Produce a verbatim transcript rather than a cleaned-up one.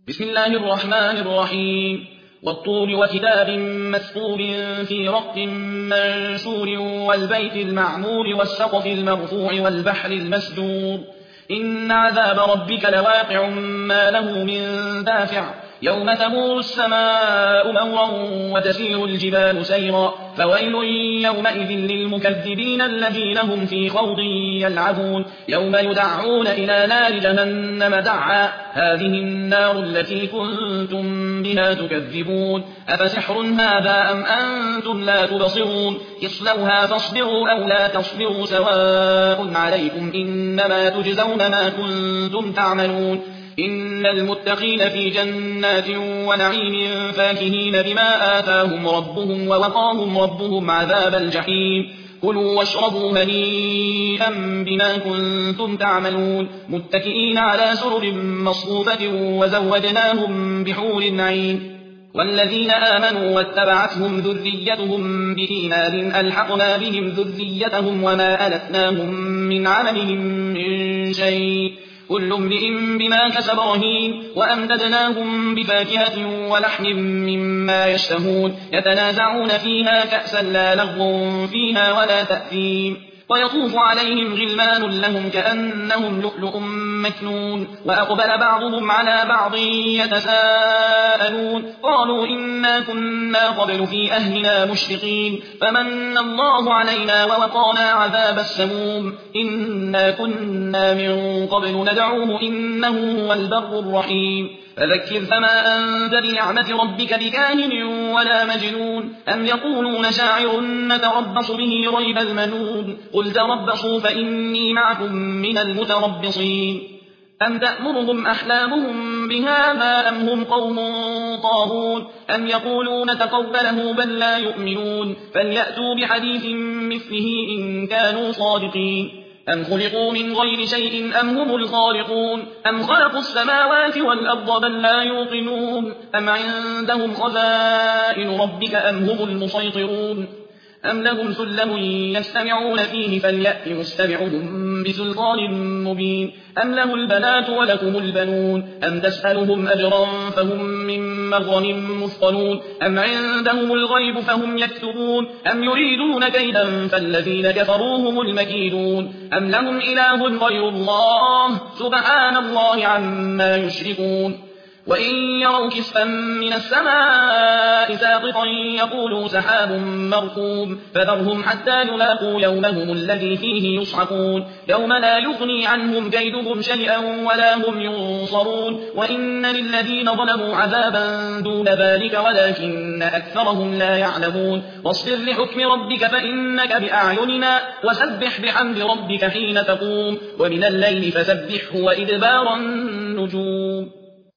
بسم الله الرحمن الرحيم والطور وكتاب مسطور في رق منشور والبيت المعمور والسقف المرفوع والبحر المسجور إن عذاب ربك لواقع ما له من دافع يوم تمور السماء مورا وتسير الجبال سيرا فويل يومئذ للمكذبين الذين هم في خوض يلعبون يوم يدعون إلى نار جهنم دعا هذه النار التي كنتم بها تكذبون أفسحر هذا أم أنتم لا تبصرون اصلوها فاصبروا أو لا تصبروا سواء عليكم إنما تجزون ما كنتم تعملون إن المتقين في جنات ونعيم فاكهين بما آتاهم ربهم ووقاهم ربهم عذاب الجحيم كلوا واشربوا هنيئا بما كنتم تعملون متكئين على سرر مصفوفة وزوجناهم بحور عين والذين آمنوا واتبعتهم ذريتهم بإيمان ألحقنا بهم ذريتهم وما ألتناهم من عملهم من شيء كل امرئ بما كسب رهين وأمددناهم بفاكهة ولحم مما يشتهون يتنازعون فيها كأسا لا لغو فيها ولا تأثيم ويطوف عليهم غلمان لهم كأنهم لؤلؤ مكنون وأقبل بعضهم على بعض يتساءلون قالوا إنا كنا قبل في أهلنا مشفقين فمن الله علينا ووقانا عذاب السموم إنا كنا من قبل ندعوه إنه هو البر الرحيم فذكر فما أنت بنعمة ربك بكاهن ولا مجنون أم يقولون شاعر نتربص به ريب المنون قل تربصوا فإني معكم من المتربصين أم تأمرهم أحلامهم بهذا أم هم قوم طاغون أم يقولون تقبله بل لا يؤمنون فليأتوا بحديث مثله إن كانوا صادقين أم خلقوا من غير شيء أم هم الخالقون أم خلقوا السماوات والأرض بل لا يوقنون أم عندهم خزائن ربك أم هم المسيطرون أم لهم سلم يستمعون فيه فليأت مستمعهم بسلطان مبين أم له البنات ولكم البنون أم تسألهم أجرا فهم من مغرم مثقلون أم عندهم الغيب فهم يكتبون أم يريدون كيدا فالذين كفروا هم المكيدون أم لهم إله غير الله سبحان الله عما يشركون وإن يروا كسفا من السماء ساقطا يقولوا سحاب مركوم فذرهم حتى يلاقوا يومهم الذي فيه يصعقون يوم لا يغني عنهم كيدهم شيئا ولا هم ينصرون وإن للذين ظلموا عذابا دون ذلك ولكن أكثرهم لا يعلمون واصبر لحكم ربك فإنك بأعيننا وسبح بحمد ربك حين تقوم ومن الليل فسبحه وإدبار النجوم